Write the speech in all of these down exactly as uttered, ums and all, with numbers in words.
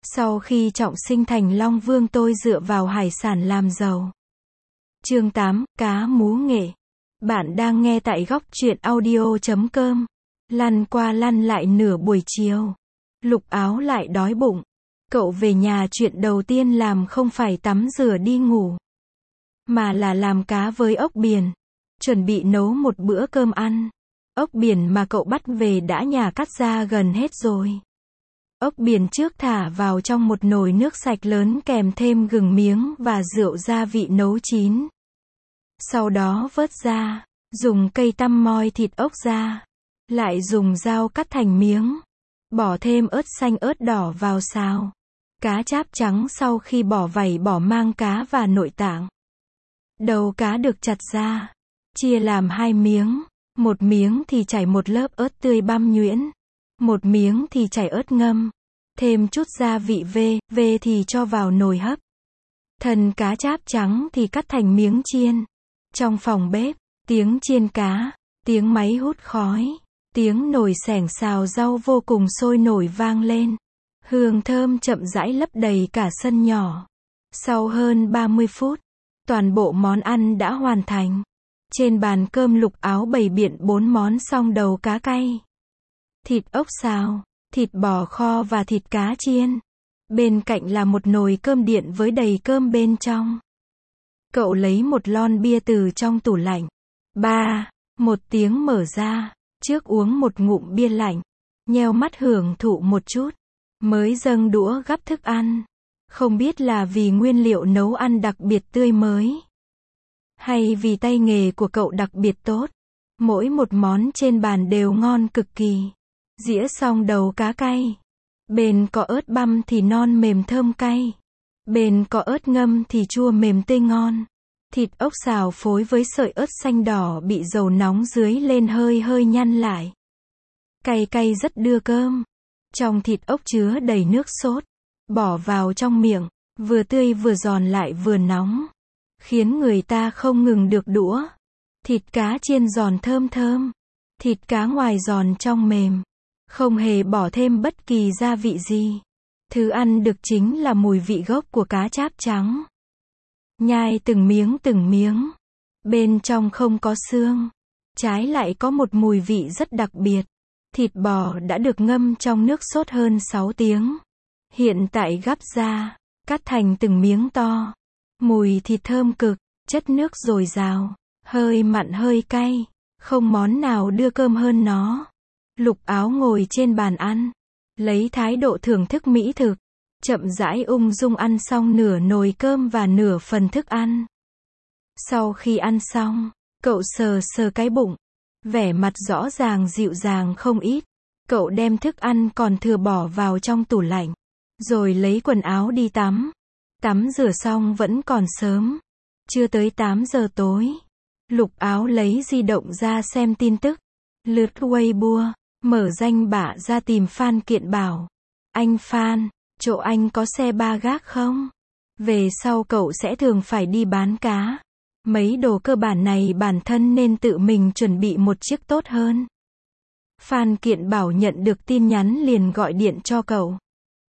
Sau khi trọng sinh thành Long Vương tôi dựa vào hải sản làm giàu. Chương tám, cá mú nghệ. Bạn đang nghe tại góc truyện audio chấm com. Lăn qua lăn lại nửa buổi chiều. Lục Áo lại đói bụng. Cậu về nhà chuyện đầu tiên làm không phải tắm rửa đi ngủ, mà là làm cá với ốc biển. Chuẩn bị nấu một bữa cơm ăn. Ốc biển mà cậu bắt về đã nhà cắt ra gần hết rồi. Ốc biển trước thả vào trong một nồi nước sạch lớn kèm thêm gừng miếng và rượu gia vị nấu chín. Sau đó vớt ra, dùng cây tăm moi thịt ốc ra. Lại dùng dao cắt thành miếng. Bỏ thêm ớt xanh ớt đỏ vào xào. Cá cháp trắng sau khi bỏ vảy bỏ mang cá và nội tạng. Đầu cá được chặt ra, chia làm hai miếng. Một miếng thì chảy một lớp ớt tươi băm nhuyễn. Một miếng thì chảy ớt ngâm. Thêm chút gia vị về, về thì cho vào nồi hấp. Thân cá cháp trắng thì cắt thành miếng chiên. Trong phòng bếp, tiếng chiên cá, tiếng máy hút khói, tiếng nồi xẻng xào rau vô cùng sôi nổi vang lên. Hương thơm chậm rãi lấp đầy cả sân nhỏ. Sau hơn ba mươi phút, toàn bộ món ăn đã hoàn thành. Trên bàn cơm Lục Áo bày biện bốn món song đầu cá cay, thịt ốc xào, thịt bò kho và thịt cá chiên. Bên cạnh là một nồi cơm điện với đầy cơm bên trong. Cậu lấy một lon bia từ trong tủ lạnh. Ba, một tiếng mở ra, trước uống một ngụm bia lạnh, nheo mắt hưởng thụ một chút, mới dâng đũa gắp thức ăn. Không biết là vì nguyên liệu nấu ăn đặc biệt tươi mới, hay vì tay nghề của cậu đặc biệt tốt, mỗi một món trên bàn đều ngon cực kỳ. Dĩa song đầu cá cay, bên có ớt băm thì non mềm thơm cay, bên có ớt ngâm thì chua mềm tươi ngon. Thịt ốc xào phối với sợi ớt xanh đỏ bị dầu nóng dưới lên hơi hơi nhăn lại. Cay cay rất đưa cơm. Trong thịt ốc chứa đầy nước sốt, bỏ vào trong miệng, vừa tươi vừa giòn lại vừa nóng, khiến người ta không ngừng được đũa. Thịt cá chiên giòn thơm thơm, thịt cá ngoài giòn trong mềm, không hề bỏ thêm bất kỳ gia vị gì. Thứ ăn được chính là mùi vị gốc của cá cháp trắng. Nhai từng miếng từng miếng, bên trong không có xương, trái lại có một mùi vị rất đặc biệt. Thịt bò đã được ngâm trong nước sốt hơn sáu tiếng. Hiện tại gắp ra, cắt thành từng miếng to. Mùi thịt thơm cực, chất nước dồi dào, hơi mặn hơi cay, không món nào đưa cơm hơn nó. Lục Áo ngồi trên bàn ăn, lấy thái độ thưởng thức mỹ thực, chậm rãi ung dung ăn xong nửa nồi cơm và nửa phần thức ăn. Sau khi ăn xong, cậu sờ sờ cái bụng, vẻ mặt rõ ràng dịu dàng không ít. Cậu đem thức ăn còn thừa bỏ vào trong tủ lạnh, rồi lấy quần áo đi tắm. Tắm rửa xong vẫn còn sớm, chưa tới tám giờ tối. Lục Áo lấy di động ra xem tin tức, lướt Weibo, mở danh bạ ra tìm Phan Kiện Bảo. Anh Phan, chỗ anh có xe ba gác không? Về sau cậu sẽ thường phải đi bán cá. Mấy đồ cơ bản này bản thân nên tự mình chuẩn bị một chiếc tốt hơn. Phan Kiện Bảo nhận được tin nhắn liền gọi điện cho cậu.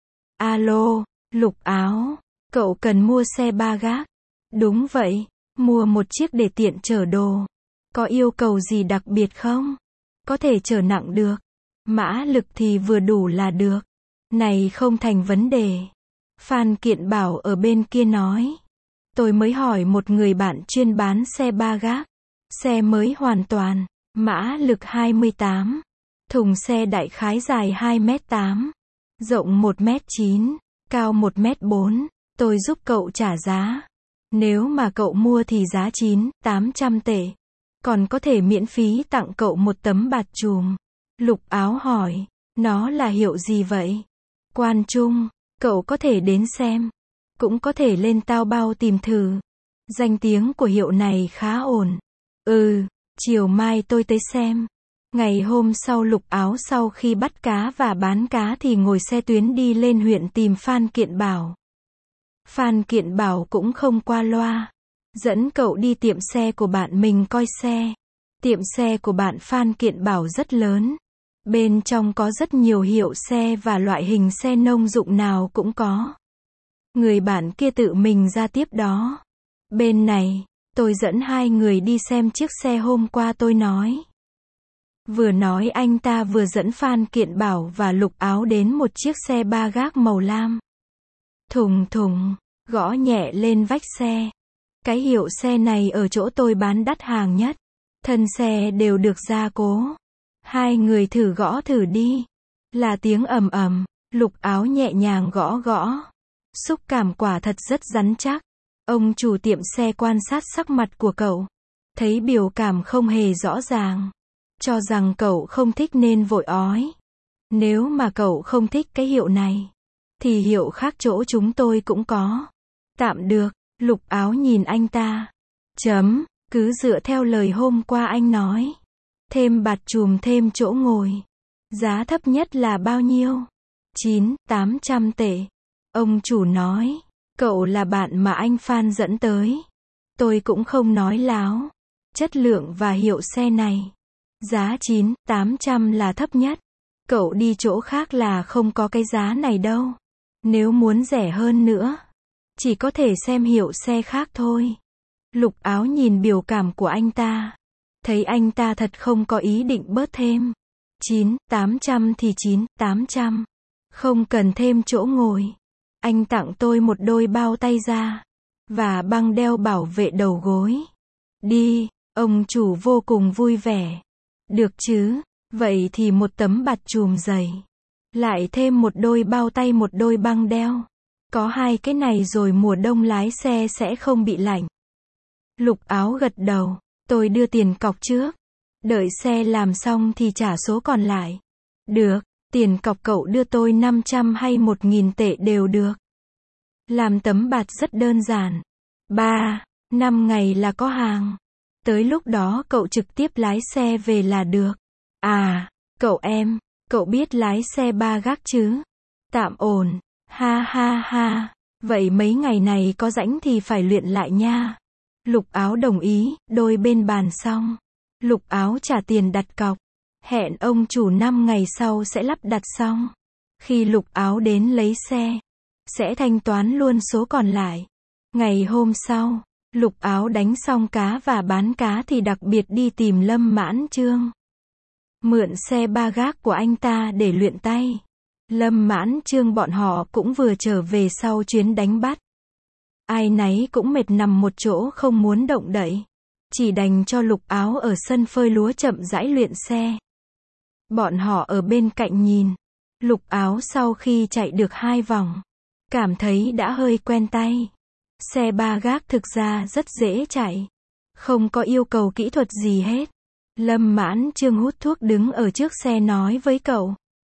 Alo, Lục Áo, cậu cần mua xe ba gác. Đúng vậy, mua một chiếc để tiện chở đồ. Có yêu cầu gì đặc biệt không? Có thể chở nặng được, mã lực thì vừa đủ là được. Này không thành vấn đề. Phan Kiện Bảo ở bên kia nói. Tôi mới hỏi một người bạn chuyên bán xe ba gác. Xe mới hoàn toàn, mã lực hai mươi tám. Thùng xe đại khái dài hai mét tám, rộng một mét chín, cao một mét bốn. Tôi giúp cậu trả giá. Nếu mà cậu mua thì giá chín, tám trăm tệ. Còn có thể miễn phí tặng cậu một tấm bạt chùm. Lục Áo hỏi, nó là hiệu gì vậy? Quan Trung, cậu có thể đến xem. Cũng có thể lên Taobao tìm thử. Danh tiếng của hiệu này khá ổn. Ừ, chiều mai tôi tới xem. Ngày hôm sau Lục Áo sau khi bắt cá và bán cá thì ngồi xe tuyến đi lên huyện tìm Phan Kiện Bảo. Phan Kiện Bảo cũng không qua loa, dẫn cậu đi tiệm xe của bạn mình coi xe. Tiệm xe của bạn Phan Kiện Bảo rất lớn. Bên trong có rất nhiều hiệu xe và loại hình xe nông dụng nào cũng có. Người bạn kia tự mình ra tiếp đó. Bên này, tôi dẫn hai người đi xem chiếc xe hôm qua tôi nói. Vừa nói anh ta vừa dẫn Phan Kiện Bảo và Lục Áo đến một chiếc xe ba gác màu lam. Thùng thùng, gõ nhẹ lên vách xe. Cái hiệu xe này ở chỗ tôi bán đắt hàng nhất. Thân xe đều được gia cố. Hai người thử gõ thử đi. Là tiếng ầm ầm, Lục Áo nhẹ nhàng gõ gõ. Xúc cảm quả thật rất rắn chắc. Ông chủ tiệm xe quan sát sắc mặt của cậu. Thấy biểu cảm không hề rõ ràng. Cho rằng cậu không thích nên vội ói. Nếu mà cậu không thích cái hiệu này, thì hiệu khác chỗ chúng tôi cũng có. Tạm được, Lục Áo nhìn anh ta. Chấm, cứ dựa theo lời hôm qua anh nói. Thêm bạt chùm thêm chỗ ngồi. Giá thấp nhất là bao nhiêu? chín, tám trăm tệ. Ông chủ nói, cậu là bạn mà anh Phan dẫn tới. Tôi cũng không nói láo. Chất lượng và hiệu xe này. Giá chín, tám trăm là thấp nhất. Cậu đi chỗ khác là không có cái giá này đâu. Nếu muốn rẻ hơn nữa, chỉ có thể xem hiệu xe khác thôi. Lục Áo nhìn biểu cảm của anh ta. Thấy anh ta thật không có ý định bớt thêm. chín, tám trăm thì chín, tám trăm. Không cần thêm chỗ ngồi. Anh tặng tôi một đôi bao tay da. Và băng đeo bảo vệ đầu gối. Đi, ông chủ vô cùng vui vẻ. Được chứ, vậy thì một tấm bạt chùm dày. Lại thêm một đôi bao tay một đôi băng đeo. Có hai cái này rồi mùa đông lái xe sẽ không bị lạnh. Lục Áo gật đầu, tôi đưa tiền cọc trước. Đợi xe làm xong thì trả số còn lại. Được, tiền cọc cậu đưa tôi năm trăm hay một nghìn tệ đều được. Làm tấm bạt rất đơn giản. ba, năm ngày là có hàng. Tới lúc đó cậu trực tiếp lái xe về là được. À, cậu em, cậu biết lái xe ba gác chứ? Tạm ổn. Ha ha ha. Vậy mấy ngày này có rảnh thì phải luyện lại nha. Lục Áo đồng ý, đôi bên bàn xong. Lục Áo trả tiền đặt cọc. Hẹn ông chủ năm ngày sau sẽ lắp đặt xong. Khi Lục Áo đến lấy xe, sẽ thanh toán luôn số còn lại. Ngày hôm sau, Lục Áo đánh xong cá và bán cá thì đặc biệt đi tìm Lâm Mãn Trương. Mượn xe ba gác của anh ta để luyện tay. Lâm Mãn Trương bọn họ cũng vừa trở về sau chuyến đánh bắt. Ai nấy cũng mệt nằm một chỗ không muốn động đậy. Chỉ đành cho Lục Áo ở sân phơi lúa chậm rãi luyện xe. Bọn họ ở bên cạnh nhìn. Lục Áo sau khi chạy được hai vòng, cảm thấy đã hơi quen tay. Xe ba gác thực ra rất dễ chạy. Không có yêu cầu kỹ thuật gì hết. Lâm Mãn Trương hút thuốc đứng ở trước xe nói với cậu.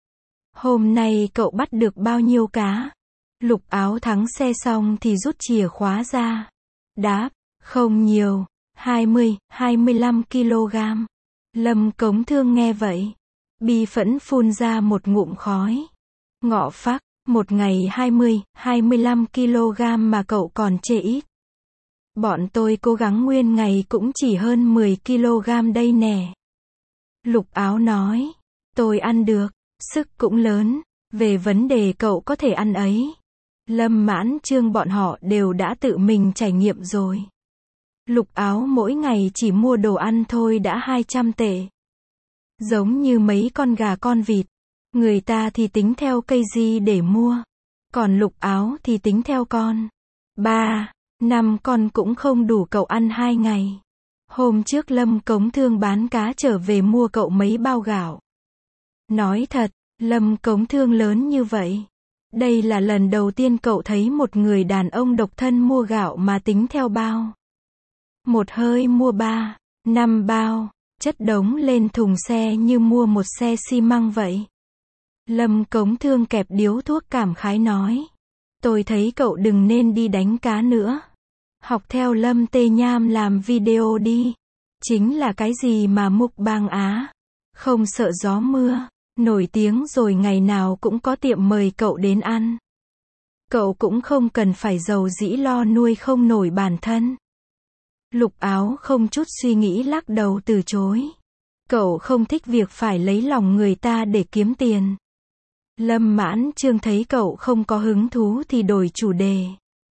Hôm nay cậu bắt được bao nhiêu cá? Lục Áo thắng xe xong thì rút chìa khóa ra. Đáp, không nhiều, hai mươi, hai mươi lăm ki lô gam. Lâm Cống Thương nghe vậy. Bi phẫn phun ra một ngụm khói. Ngọ phác, một ngày hai mươi, hai mươi lăm ki lô gam mà cậu còn chê ít. Bọn tôi cố gắng nguyên ngày cũng chỉ hơn mười ki lô gam đây nè. Lục Áo nói, tôi ăn được, sức cũng lớn, về vấn đề cậu có thể ăn ấy. Lâm Mãn Trương bọn họ đều đã tự mình trải nghiệm rồi. Lục Áo mỗi ngày chỉ mua đồ ăn thôi đã hai trăm tệ. Giống như mấy con gà con vịt. Người ta thì tính theo cây di để mua. Còn Lục Áo thì tính theo con. Ba, năm con cũng không đủ cậu ăn hai ngày. Hôm trước Lâm Cống Thương bán cá trở về mua cậu mấy bao gạo. Nói thật, Lâm Cống Thương lớn như vậy. Đây là lần đầu tiên cậu thấy một người đàn ông độc thân mua gạo mà tính theo bao. Một hơi mua ba, năm bao, chất đống lên thùng xe như mua một xe xi măng vậy. Lâm Cống Thương kẹp điếu thuốc cảm khái nói. Tôi thấy cậu đừng nên đi đánh cá nữa. Học theo Lâm Tê Nham làm video đi. Chính là cái gì mà mục bang Á. Không sợ gió mưa. Nổi tiếng rồi ngày nào cũng có tiệm mời cậu đến ăn. Cậu cũng không cần phải giàu dĩ lo nuôi không nổi bản thân. Lục Áo không chút suy nghĩ lắc đầu từ chối. Cậu không thích việc phải lấy lòng người ta để kiếm tiền. Lâm Mãn Chương thấy cậu không có hứng thú thì đổi chủ đề.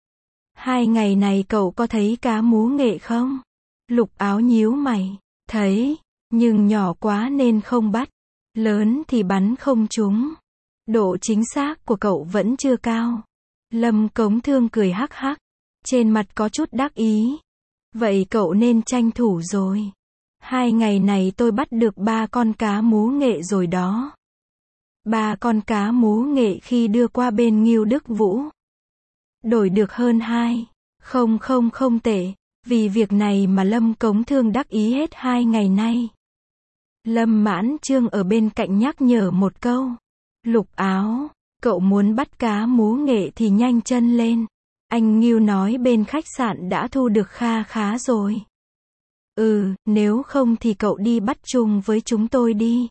Hai ngày này cậu có thấy cá mú nghệ không? Lục Áo nhíu mày. Thấy, nhưng nhỏ quá nên không bắt. Lớn thì bắn không trúng. Độ chính xác của cậu vẫn chưa cao. Lâm Cống Thương cười hắc hắc. Trên mặt có chút đắc ý. Vậy cậu nên tranh thủ rồi. Hai ngày này tôi bắt được ba con cá mú nghệ rồi đó. Ba con cá mú nghệ khi đưa qua bên Ngưu Đức Vũ. Đổi được hơn hai. Không không không tệ. Vì việc này mà Lâm Cống Thương đắc ý hết hai ngày nay. Lâm Mãn Chương ở bên cạnh nhắc nhở một câu. Lục Áo, cậu muốn bắt cá mú nghệ thì nhanh chân lên. Anh Ngưu nói bên khách sạn đã thu được kha khá rồi. Ừ, nếu không thì cậu đi bắt chung với chúng tôi đi.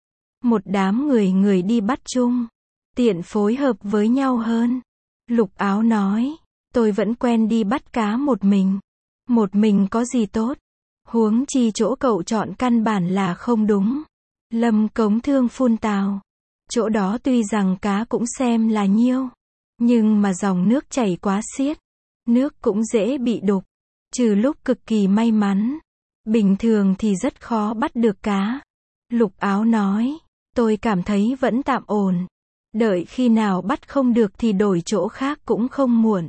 Một đám người người đi bắt chung. Tiện phối hợp với nhau hơn. Lục Áo nói, tôi vẫn quen đi bắt cá một mình. Một mình có gì tốt. Huống chi chỗ cậu chọn căn bản là không đúng. Lâm Cống Thương phun tào. Chỗ đó tuy rằng cá cũng xem là nhiêu. Nhưng mà dòng nước chảy quá xiết. Nước cũng dễ bị đục. Trừ lúc cực kỳ may mắn. Bình thường thì rất khó bắt được cá. Lục Áo nói. Tôi cảm thấy vẫn tạm ổn. Đợi khi nào bắt không được thì đổi chỗ khác cũng không muộn.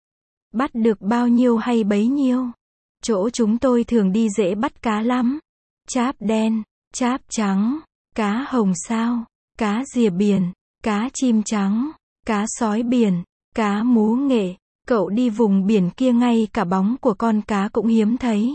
Bắt được bao nhiêu hay bấy nhiêu. Chỗ chúng tôi thường đi dễ bắt cá lắm. Cháp đen, cháp trắng, cá hồng sao, cá rìa biển, cá chim trắng, cá sói biển, cá mú nghệ. Cậu đi vùng biển kia ngay cả bóng của con cá cũng hiếm thấy.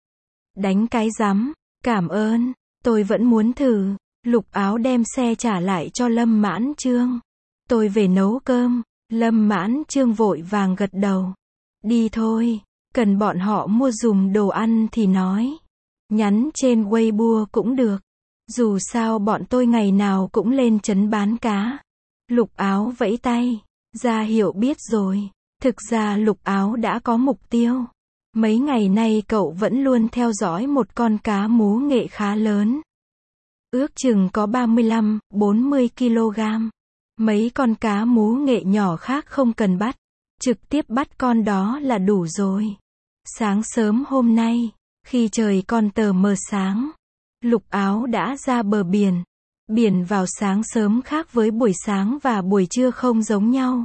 Đánh cái rắm, cảm ơn, tôi vẫn muốn thử. Lục Áo đem xe trả lại cho Lâm Mãn Chương. Tôi về nấu cơm. Lâm Mãn Chương vội vàng gật đầu. Đi thôi, cần bọn họ mua dùm đồ ăn thì nói. Nhắn trên Weibo cũng được. Dù sao bọn tôi ngày nào cũng lên trấn bán cá. Lục Áo vẫy tay, ra hiệu biết rồi. Thực ra Lục Áo đã có mục tiêu. Mấy ngày nay cậu vẫn luôn theo dõi một con cá mú nghệ khá lớn. Ước chừng có ba mươi lăm, bốn mươi ki lô gam. Mấy con cá mú nghệ nhỏ khác không cần bắt. Trực tiếp bắt con đó là đủ rồi. Sáng sớm hôm nay, khi trời còn tờ mờ sáng, Lục Áo đã ra bờ biển. Biển vào sáng sớm khác với buổi sáng và buổi trưa không giống nhau.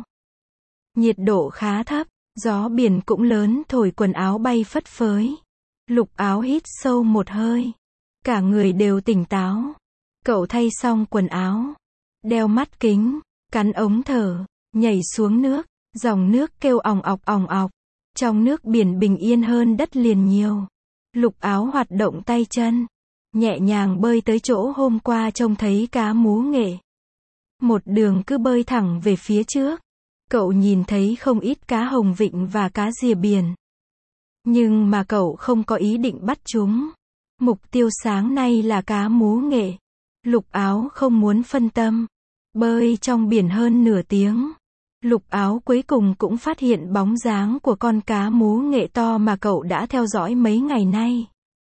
Nhiệt độ khá thấp, gió biển cũng lớn thổi quần áo bay phất phới. Lục Áo hít sâu một hơi. Cả người đều tỉnh táo. Cậu thay xong quần áo, đeo mắt kính, cắn ống thở, nhảy xuống nước. Dòng nước kêu òng ọc òng ọc. Trong nước biển bình yên hơn đất liền nhiều. Lục Áo hoạt động tay chân, nhẹ nhàng bơi tới chỗ hôm qua trông thấy cá mú nghệ. Một đường cứ bơi thẳng về phía trước. Cậu nhìn thấy không ít cá hồng vịnh và cá rìa biển. Nhưng mà cậu không có ý định bắt chúng. Mục tiêu sáng nay là cá mú nghệ. Lục Áo không muốn phân tâm. Bơi trong biển hơn nửa tiếng. Lục Áo cuối cùng cũng phát hiện bóng dáng của con cá mú nghệ to mà cậu đã theo dõi mấy ngày nay.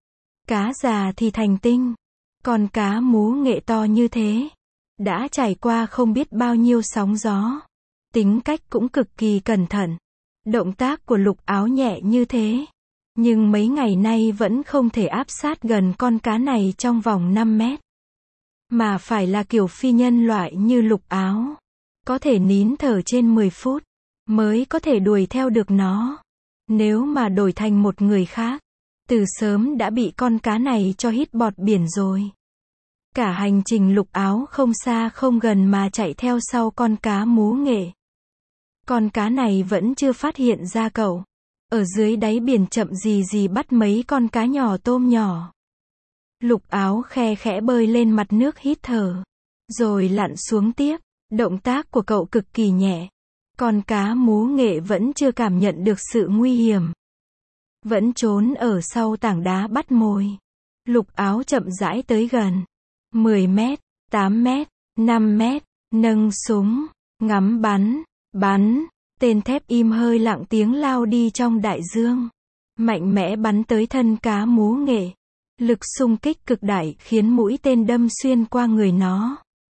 Cá già thì thành tinh. Con cá mú nghệ to như thế. Đã trải qua không biết bao nhiêu sóng gió. Tính cách cũng cực kỳ cẩn thận. Động tác của Lục Áo nhẹ như thế. Nhưng mấy ngày nay vẫn không thể áp sát gần con cá này trong vòng năm mét. Mà phải là kiểu phi nhân loại như Lục Áo. Có thể nín thở trên mười phút. Mới có thể đuổi theo được nó. Nếu mà đổi thành một người khác. Từ sớm đã bị con cá này cho hít bọt biển rồi. Cả hành trình Lục Áo không xa không gần mà chạy theo sau con cá mú nghệ. Con cá này vẫn chưa phát hiện ra cậu. Ở dưới đáy biển chậm gì gì bắt mấy con cá nhỏ tôm nhỏ. Lục Áo khe khẽ bơi lên mặt nước hít thở. Rồi lặn xuống tiếp. Động tác của cậu cực kỳ nhẹ. Con cá mú nghệ vẫn chưa cảm nhận được sự nguy hiểm. Vẫn trốn ở sau tảng đá bắt mồi. Lục Áo chậm rãi tới gần. mười mét, tám mét, năm mét, nâng súng, ngắm bắn, bắn. Tên thép im hơi lặng tiếng lao đi trong đại dương. Mạnh mẽ bắn tới thân cá mú nghệ. Lực xung kích cực đại khiến mũi tên đâm xuyên qua người nó.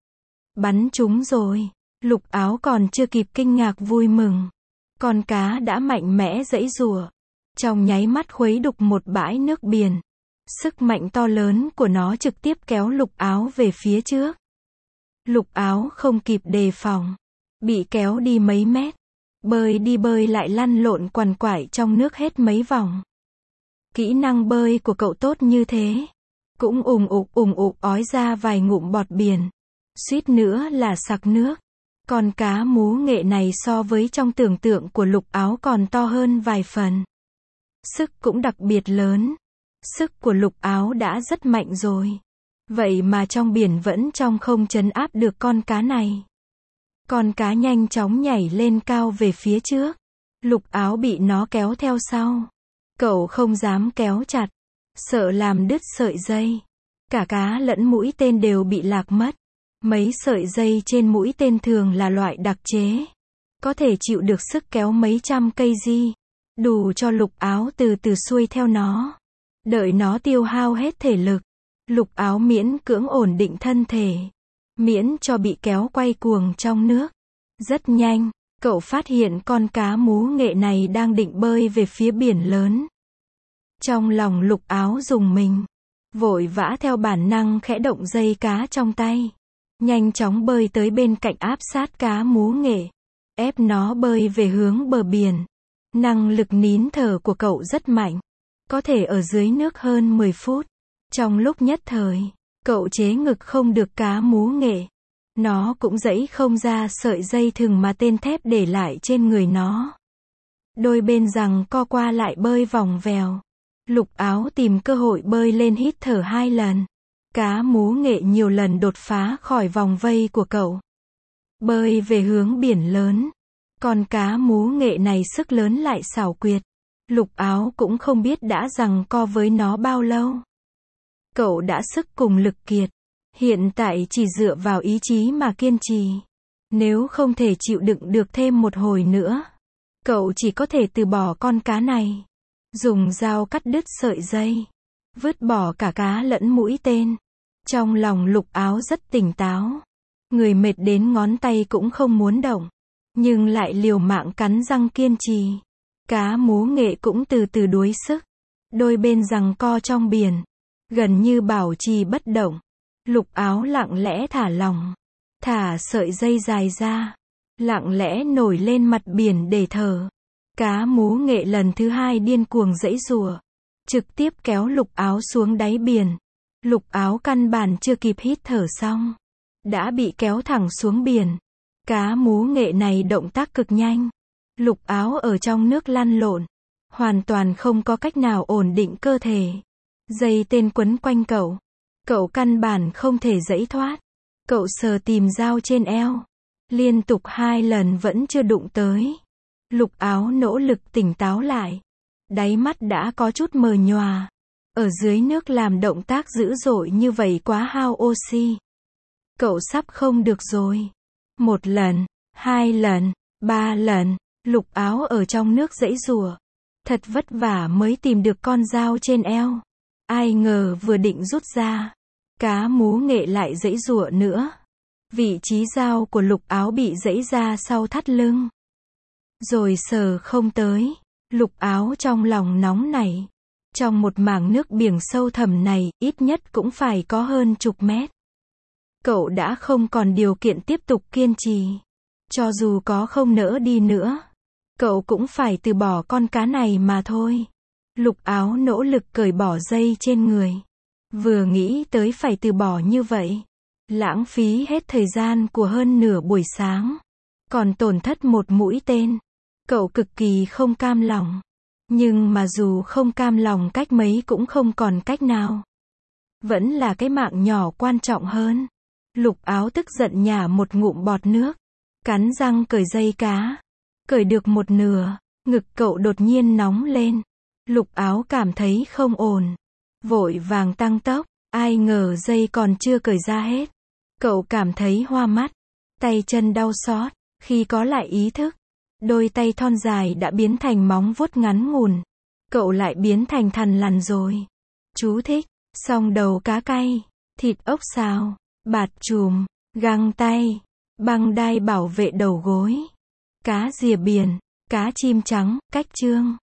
Bắn trúng rồi. Lục Áo còn chưa kịp kinh ngạc vui mừng. Con cá đã mạnh mẽ giãy giụa. Trong nháy mắt khuấy đục một bãi nước biển. Sức mạnh to lớn của nó trực tiếp kéo Lục Áo về phía trước. Lục Áo không kịp đề phòng. Bị kéo đi mấy mét. Bơi đi bơi lại lăn lộn quằn quại trong nước hết mấy vòng. Kỹ năng bơi của cậu tốt như thế. Cũng ùng ục ùng ục ói ra vài ngụm bọt biển. Suýt nữa là sặc nước. Con cá mú nghệ này so với trong tưởng tượng của Lục Áo còn to hơn vài phần. Sức cũng đặc biệt lớn. Sức của Lục Áo đã rất mạnh rồi. Vậy mà trong biển vẫn trong không trấn áp được con cá này. Con cá nhanh chóng nhảy lên cao về phía trước. Lục Áo bị nó kéo theo sau. Cậu không dám kéo chặt. Sợ làm đứt sợi dây. Cả cá lẫn mũi tên đều bị lạc mất. Mấy sợi dây trên mũi tên thường là loại đặc chế. Có thể chịu được sức kéo mấy trăm cây di. Đủ cho Lục Áo từ từ xuôi theo nó. Đợi nó tiêu hao hết thể lực. Lục Áo miễn cưỡng ổn định thân thể. Miễn cho bị kéo quay cuồng trong nước. Rất nhanh, cậu phát hiện con cá mú nghệ này đang định bơi về phía biển lớn. Trong lòng Lục Áo rùng mình. Vội vã theo bản năng khẽ động dây cá trong tay. Nhanh chóng bơi tới bên cạnh áp sát cá mú nghệ. Ép nó bơi về hướng bờ biển. Năng lực nín thở của cậu rất mạnh. Có thể ở dưới nước hơn mười phút. Trong lúc nhất thời, cậu chế ngực không được cá mú nghệ. Nó cũng giãy không ra sợi dây thừng mà tên thép để lại trên người nó. Đôi bên giằng co qua lại bơi vòng vèo. Lục Áo tìm cơ hội bơi lên hít thở hai lần. Cá mú nghệ nhiều lần đột phá khỏi vòng vây của cậu. Bơi về hướng biển lớn. Con cá mú nghệ này sức lớn lại xảo quyệt. Lục Áo cũng không biết đã giằng co với nó bao lâu. Cậu đã sức cùng lực kiệt. Hiện tại chỉ dựa vào ý chí mà kiên trì. Nếu không thể chịu đựng được thêm một hồi nữa, cậu chỉ có thể từ bỏ con cá này. Dùng dao cắt đứt sợi dây. Vứt bỏ cả cá lẫn mũi tên. Trong lòng Lục Áo rất tỉnh táo. Người mệt đến ngón tay cũng không muốn động. Nhưng lại liều mạng cắn răng kiên trì. Cá mú nghệ cũng từ từ đuối sức. Đôi bên giằng co trong biển. Gần như bảo trì bất động. Lục Áo lặng lẽ thả lỏng. Thả sợi dây dài ra. Lặng lẽ nổi lên mặt biển để thở. Cá mú nghệ lần thứ hai điên cuồng giãy giụa. Trực tiếp kéo Lục Áo xuống đáy biển. Lục Áo căn bản chưa kịp hít thở xong. Đã bị kéo thẳng xuống biển. Cá mú nghệ này động tác cực nhanh. Lục Áo ở trong nước lăn lộn. Hoàn toàn không có cách nào ổn định cơ thể. Dây tên quấn quanh cậu. Cậu căn bản không thể giãy thoát. Cậu sờ tìm dao trên eo. Liên tục hai lần vẫn chưa đụng tới. Lục Áo nỗ lực tỉnh táo lại. Đáy mắt đã có chút mờ nhòa. Ở dưới nước làm động tác dữ dội như vậy quá hao oxy. Cậu sắp không được rồi. Một lần, hai lần, ba lần, Lục Áo ở trong nước giãy giụa. Thật vất vả mới tìm được con dao trên eo. Ai ngờ vừa định rút ra, cá mú nghệ lại giãy giụa nữa. Vị trí dao của Lục Áo bị giãy ra sau thắt lưng. Rồi sờ không tới. Lục Áo trong lòng nóng nảy. Trong một mảng nước biển sâu thẳm này, ít nhất cũng phải có hơn chục mét. Cậu đã không còn điều kiện tiếp tục kiên trì. Cho dù có không nỡ đi nữa, cậu cũng phải từ bỏ con cá này mà thôi. Lục Áo nỗ lực cởi bỏ dây trên người. Vừa nghĩ tới phải từ bỏ như vậy, lãng phí hết thời gian của hơn nửa buổi sáng, còn tổn thất một mũi tên. Cậu cực kỳ không cam lòng. Nhưng mà dù không cam lòng cách mấy cũng không còn cách nào. Vẫn là cái mạng nhỏ quan trọng hơn. Lục Áo tức giận nhả một ngụm bọt nước. Cắn răng cởi dây cá. Cởi được một nửa, ngực cậu đột nhiên nóng lên. Lục Áo cảm thấy không ổn. Vội vàng tăng tốc. Ai ngờ dây còn chưa cởi ra hết. Cậu cảm thấy hoa mắt. Tay chân đau xót. Khi có lại ý thức, đôi tay thon dài đã biến thành móng vuốt ngắn ngủn. Cậu lại biến thành thằn lằn rồi. Chú thích. song đầu cá cay, thịt ốc xào, bạt chùm, găng tay, băng đai bảo vệ đầu gối, cá rìa biển, cá chim trắng, cách chương.